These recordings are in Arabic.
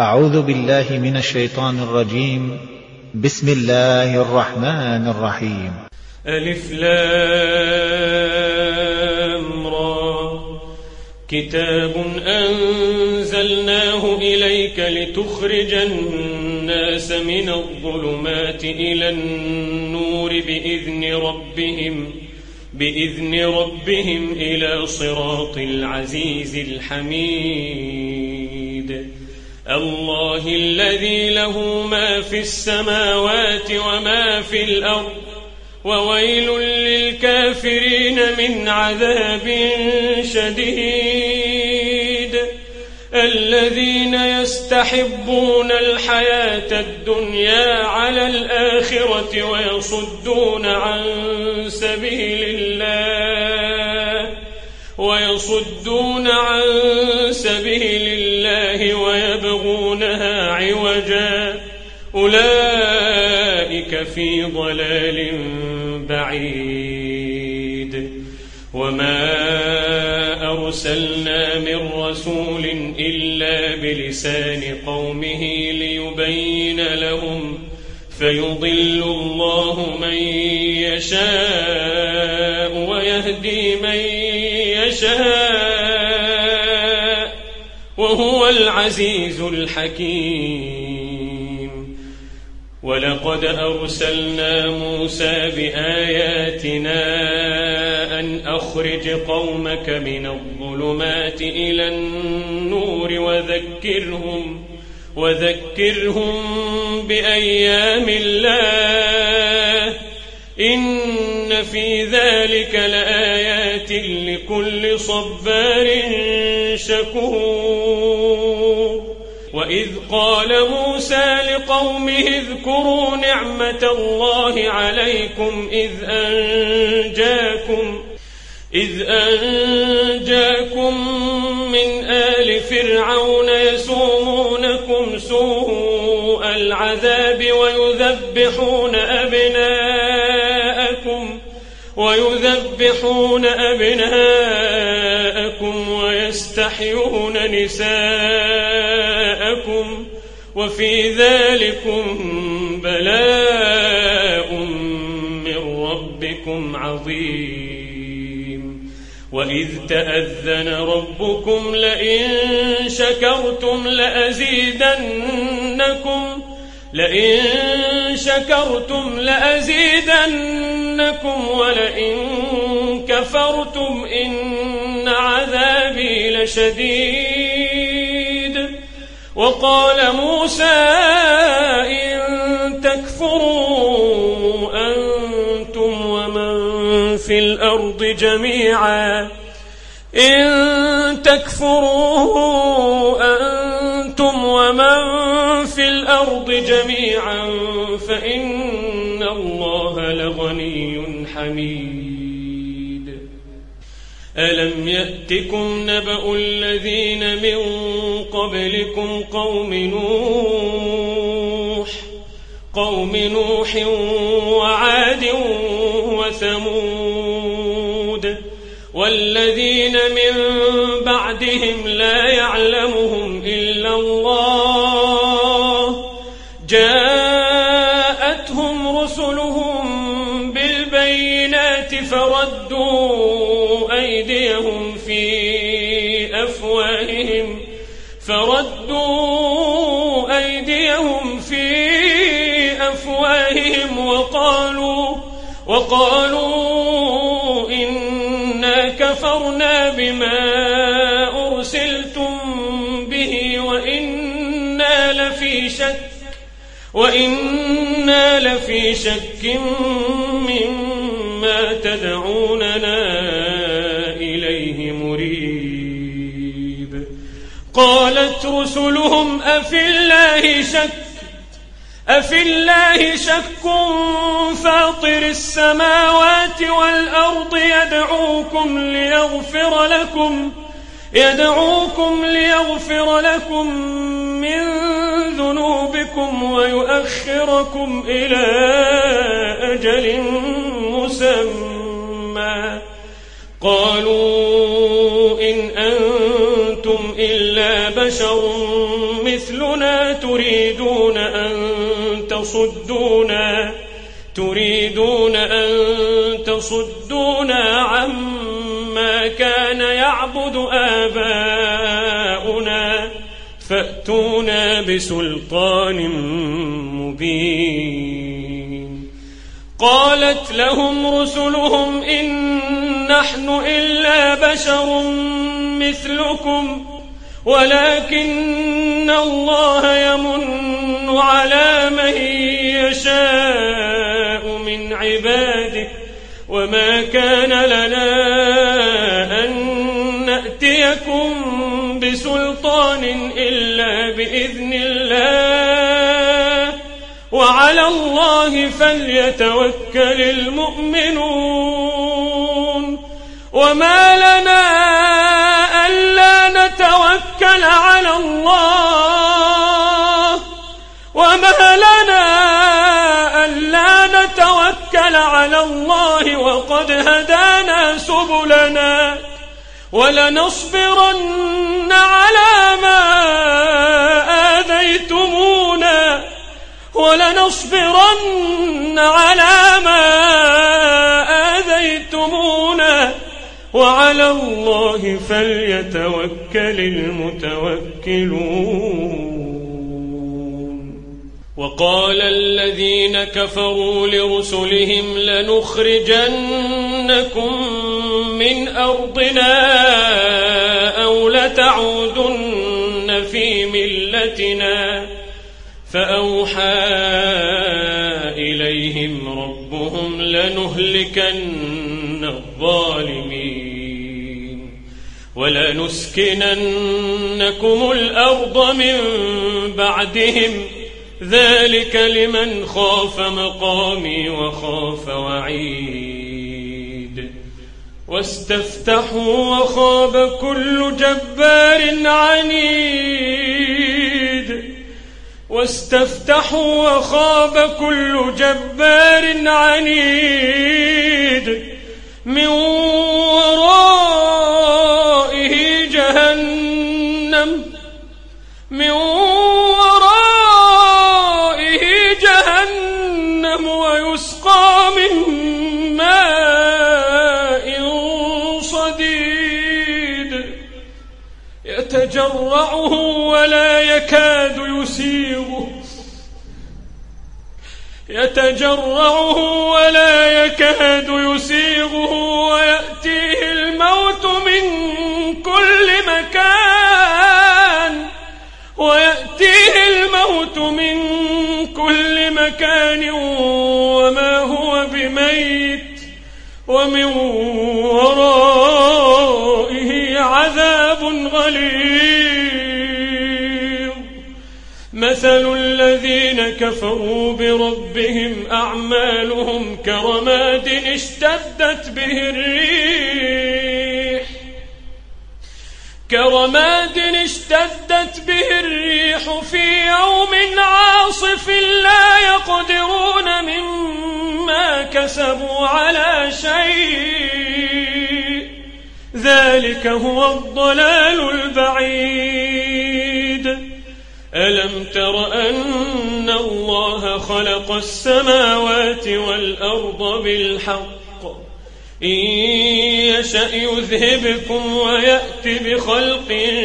أعوذ بالله من الشيطان الرجيم. بسم الله الرحمن الرحيم. ألف لام را. كتاب أنزلناه إليك لتخرج الناس من الظلمات إلى النور بإذن ربهم إلى صراط العزيز الحميد. الله الذي له ما في السماوات وما في الأرض وويل للكافرين من عذاب شديد. الذين يستحبون الحياة الدنيا على الآخرة ويصدون عن سبيل الله ويبغونها عوجا أولئك في ضلال بعيد. وما أرسلنا من رسول إلا بلسان قومه ليبين لهم فيضل الله من يشاء ويهدي من يشاء وهو العزيز الحكيم. ولقد أرسلنا موسى بآياتنا أن أخرج قومك من الظلمات إلى النور وذكرهم بأيام الله إن في ذلك لآيات لكل صبار شكور. وإذ قال موسى لقومه اذكروا نعمة الله عليكم إذ أنجاكم من آل فرعون يسومونكم سوء العذاب ويذبحون أبناءكم ويستحيون نساءكم وفي ذلكم بلاء من ربكم عظيم. وإذ تأذن ربكم لئن شكرتم لأزيدنكم ولئن كفرتم إن عذابي لشديد. وقال موسى إن تكفروا أنتم ومن في الأرض جميعا فإن الله لغني حميد. ألم يأتكم نبأ الذين من قبلكم قوم نوح وعاد وثمود والذين من بعدهم لا يعلمهم إلا الله جاءتهم رسلهم بالبينات فردوا أيديهم في أفواههم وقالوا إنا كفرنا بما أرسلتم به وإنا لفي شك مما تدعوننا إليه مريب. قالت رسلهم أفي الله شك فاطر السماوات والأرض يدعوكم ليغفر لكم من ذنوبكم ويؤخركم إلى أجل مسمى. قالوا إن أنتم إلا بشر مثلنا تريدون أن تصدونا عما كان يعبد آباؤنا فأتونا بسلطان مبين. قالت لهم رسلهم إن نحن إلا بشر مثلكم ولكن الله يمن على من يشاء من عباده وما كان لنا أن نأتيكم بسلطان إلا بإذن الله وعلى الله فليتوكل المؤمنون. وما لنا ألا نتوكل على الله وقد هدانا سبلنا ولنصبرن على ما آذيتمونا وعلى الله فليتوكل المتوكلون. وقال الذين كفروا لرسلهم لنخرجنكم من أرضنا أو لتعودن في ملتنا فأوحى إليهم ربهم لنهلكن الظالمين ولنسكننكم الأرض من بعدهم ذلك لمن خاف مقامي وخاف وعيد. واستفتحوا وخاب كل جبار عنيد من ورائه جهنم ويسقى من ماء صديد يتجرعه ولا يكاد يسيغه ويأتيه الموت من كل مكان وما هو بميت ومن ورائه عذاب غليظ. مثل الذين كفروا بربهم أعمالهم كرماد اشتدت به الريح في يوم عاصف لا يقدرون مما كسبوا على شيء ذلك هو الضلال البعيد. ألم تر أن الله خلق السماوات والأرض بالحق إن يشأ يذهبكم ويأت بخلق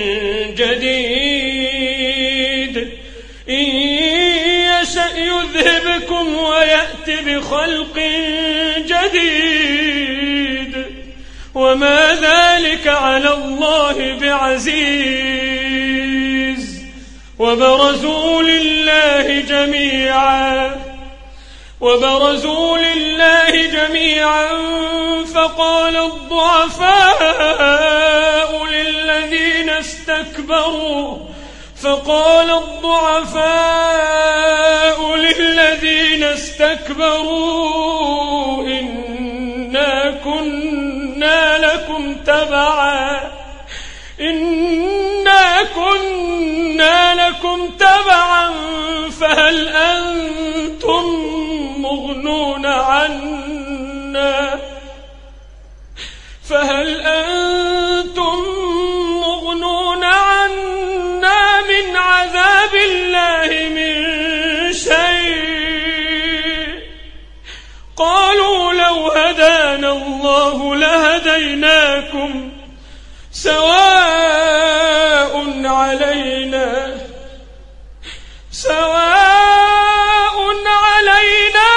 جديد وما ذلك على الله بعزيز. وبرزوا لله جميعا فقال الضعفاء للذين استكبروا إنا كنا لكم تبعا فهل أنتم مغنون عنا علينا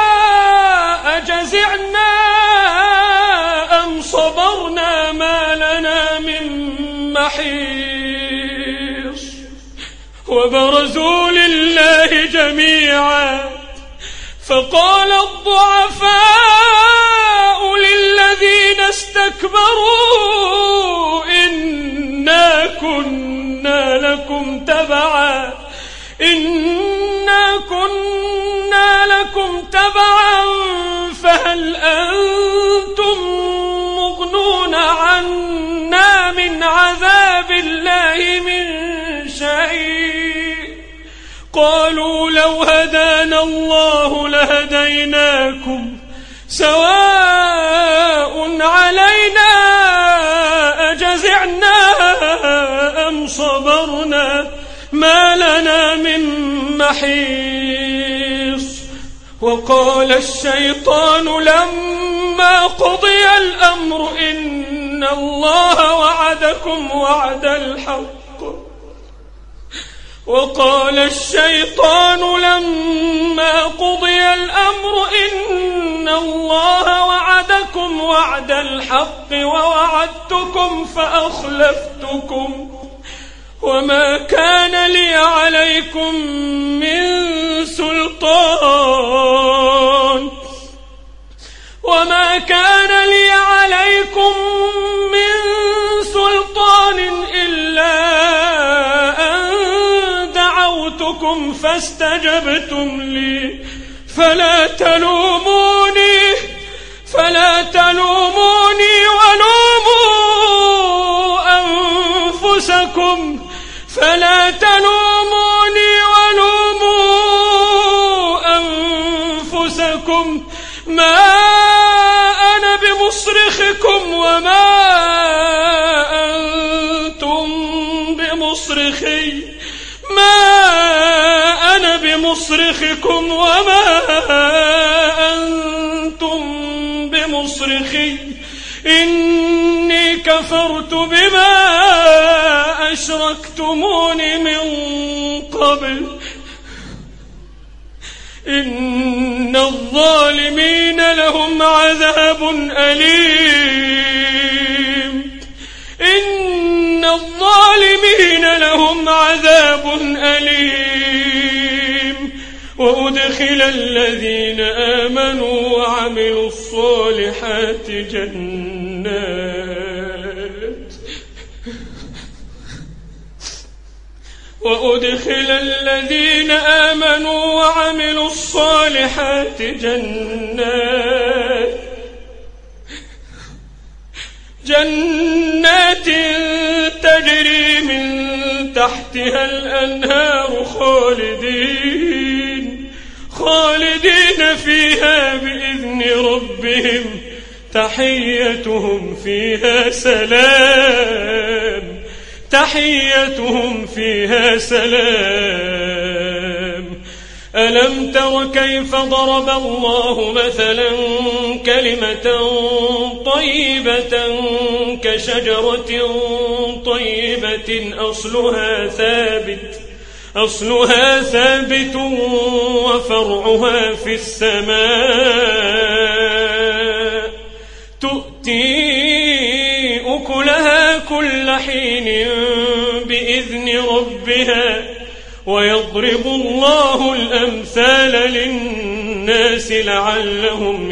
أجزعنا أم صبرنا ما لنا من محيص وبرزوا لله جميعا فقال الضعفاء للذين استكبروا إنا كنا لكم تبعا فهل أنتم مغنون عنا من عذاب الله من شيء قالوا لو هدانا الله لهديناكم سواء علينا أجزعنا أم صبرنا ما لنا من محيص وقال الشيطان لما قضي الأمر إن الله وعدكم وعد الحق وقال الشيطان لما قضي الأمر إن الله وعدكم وعد الحق ووعدتكم فأخلفتكم وما كان لي عليكم من سلطان إلا أن دعوتكم فاستجبتم لي فلا تلوموني ولوموا أنفسكم ما أنا بمصرخكم وما أنتم بمصرخي إني كفرت بما أشركتمون من قبل إن الظالمين لهم عذاب أليم وأدخل الذين آمنوا وعملوا الصالحات جنات تجري من تحتها الأنهار خالدين فيها بإذن ربهم تحيتهم فيها سلام ألم تر كيف ضرب الله مثلا كلمة طيبة كشجرة طيبة أصلها ثابت وفرعها في السماء تؤتي أكلها كل حين بإذن ربها ويضرب الله الأمثال للناس لعلهم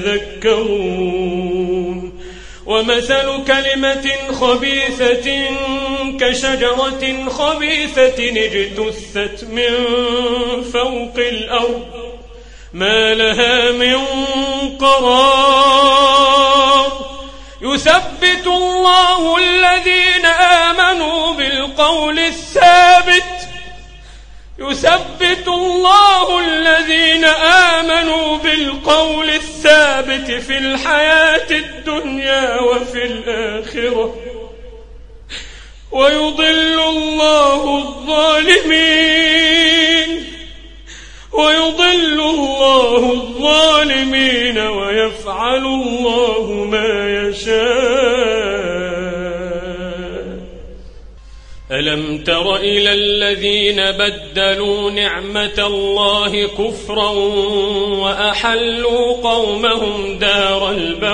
يتذكرون ومثل كلمة خبيثة كشجرة خبيثة اجتثت من فوق الأرض ما لها من قرار يثبت الله الذين آمنوا بالقول الثابت في الحياة الدنيا وفي الآخرة ويضل الله الظالمين ويفعل الله ما يشاء. ألم تر إلى الذين بدلوا نعمة الله كفرا وأحلوا قومهم دار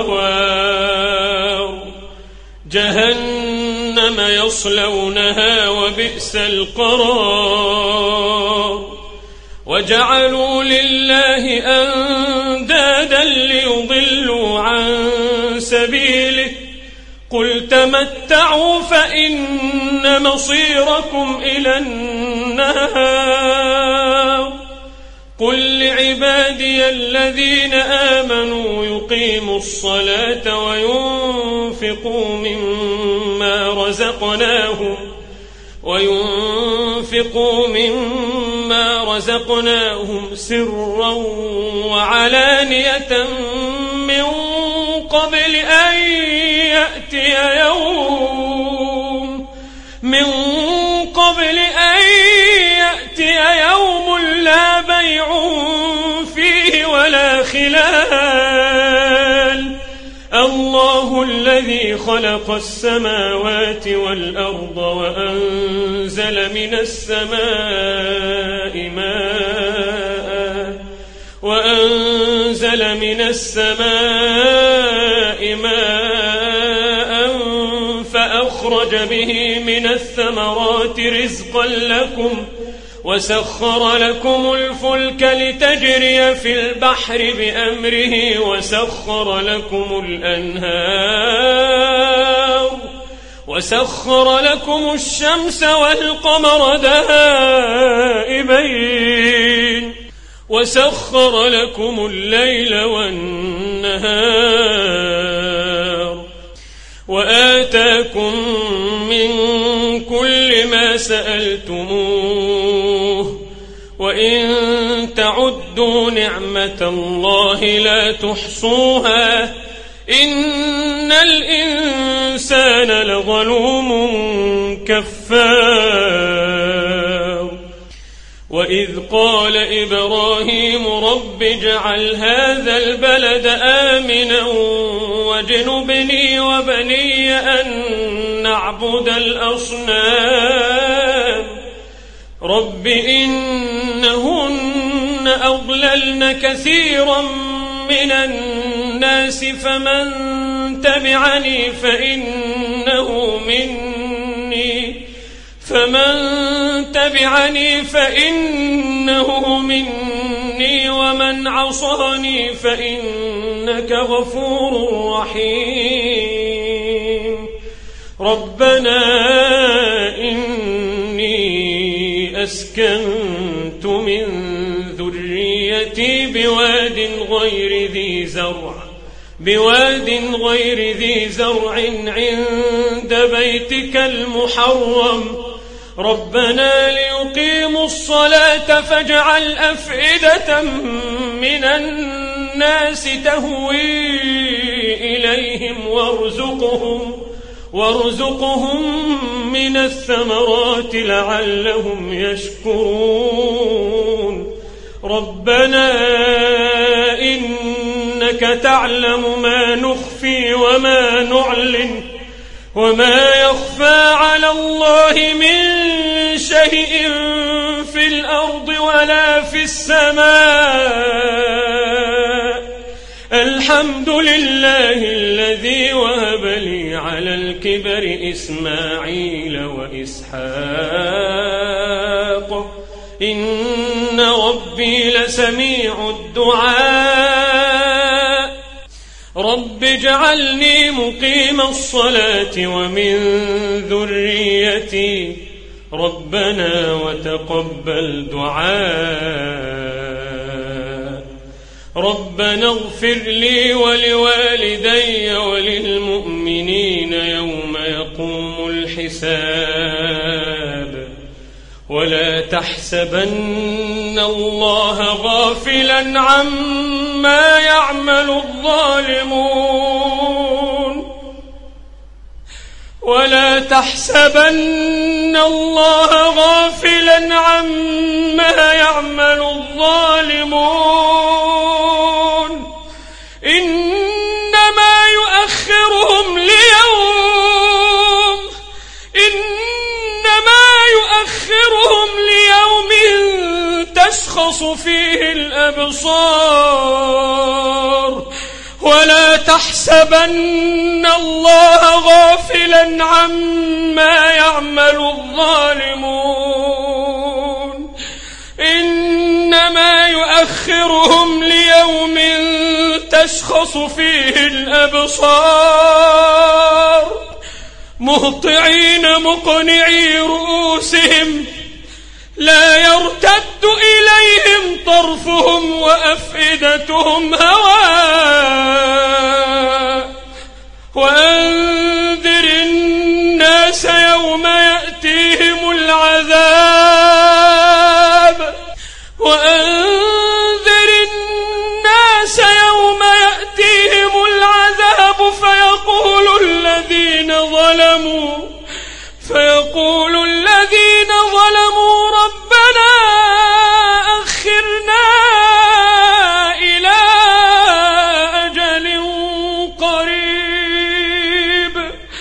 البوار جهنم يصلونها وبئس القرار وجعلوا لله أندادا ليضلوا عن سبيله قل تمتعوا فإن مصيركم إلى النار قل لعبادي الذين آمنوا يقيموا الصلاة وينفقوا مما رزقناهم سرا وعلانية من قبل أن يأتي يوم لا بيع فيه ولا خلال الله الذي خلق السماوات والأرض وأنزل من السماء ماء فأخرج به من الثمرات رزقا لكم وسخر لكم الفلك لتجري في البحر بأمره وسخر لكم الشمس والقمر دائبين وسخر لكم الليل والنهار وآتاكم من كل ما سألتموه وإن تعدوا نعمة الله لا تحصوها إن الإنسان لظلوم كفار وإذ قال إبراهيم رب اجعل هذا البلد آمنا واجنبني وبني أن نعبد الأصنام رب إنهن أضللن كثيرا من الناس فمن تبعني فإنه مني ومن عصاني فإنك غفور رحيم ربنا إني أسكنت من ذريتي بواد غير ذي زرع عند بيتك المحرم ربنا ليقيموا الصلاة فاجعل أفئدة من الناس تهوي إليهم وارزقهم من الثمرات لعلهم يشكرون ربنا إنك تعلم ما نخفي وما نعلن وما يخفى على الله من شيء في الأرض ولا في السماء الحمد لله الذي وهب لي على الكبر إسماعيل وإسحاق إن ربي لسميع الدعاء رب اجعلني مقيم الصلاة ومن ذريتي ربنا وتقبل دعاء ربنا اغفر لي ولوالدي وللمؤمنين يوم يقوم الحساب ولا تحسبن الله غافلا عما يعمل الظالمون ولا تحسبن الله غافلا عما يعمل الظالمون إنما يؤخرهم ليوم تشخص فيه الأبصار ولا تحسبن الله غافلا عما يعمل الظالمون إنما يؤخرهم ليوم تشخص فيه الأبصار مهطعين مقنعي رؤوسهم لا يرتد إليهم طرفهم وأفئدتهم هواء وأنذر الناس يوم يأتيهم العذاب فيقول الذين ظلموا ربنا أخرنا إلى أجل قريب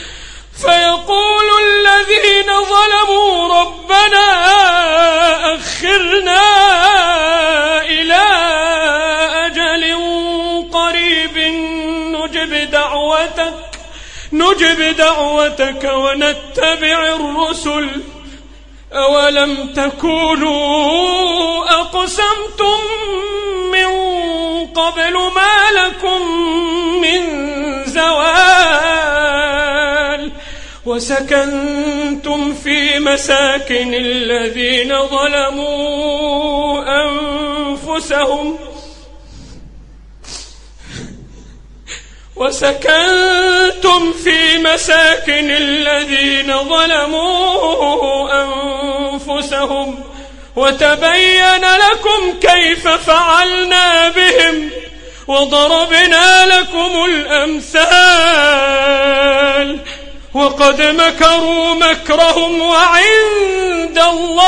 نجب دعوتك ونتبع الرسل أولم تكونوا أقسمتم من قبل ما لكم من زوال وسكنتم في مساكن الذين ظلموا أنفسهم وتبين لكم كيف فعلنا بهم وضربنا لكم الأمثال وقد مكروا مكرهم وعند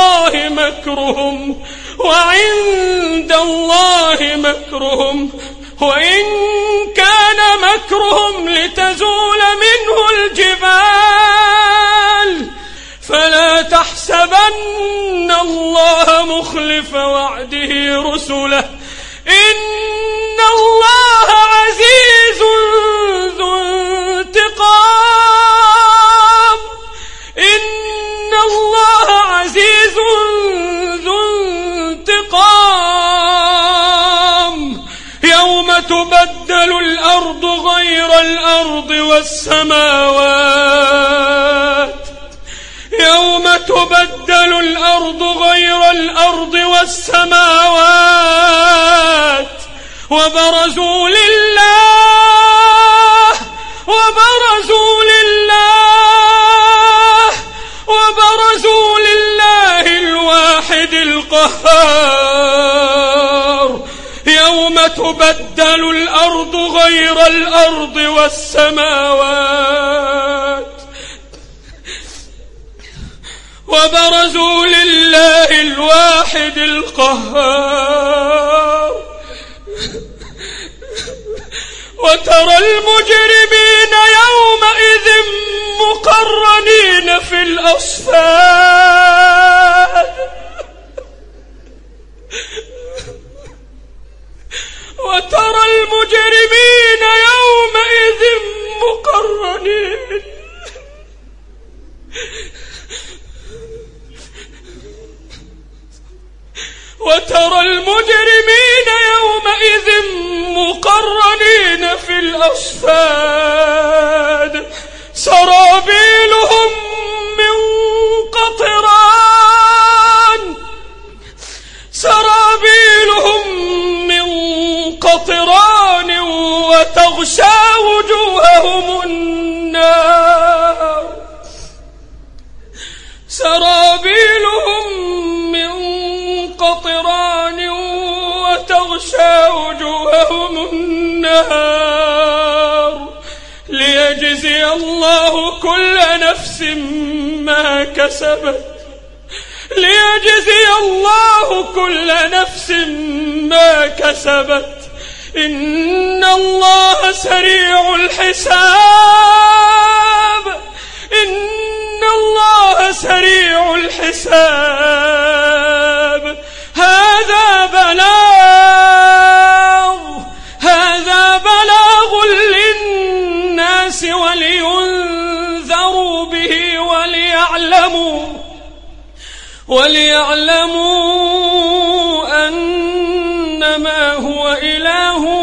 الله مكرهم وإن كان مكرهم لتزول منه الجبال فلا تحسبن الله مخلف وعده رسله إن الله عزيز ذو انتقام يوم تبدل الأرض غير الأرض والسماوات وبرزوا لله الواحد القهار يوم تبدل الأرض غير الأرض والسماوات وبرزوا لله الواحد القهار وترى المجرمين يومئذ مقرنين في الأصفاد وترى المجرمين يومئذ مقرنين في الأصفاد سرابيلهم من قطران وتغشى وجوههم النار ليجزي الله كل نفس ما كسبت إن الله سريع الحساب هذا وليعلموا أنما هو إله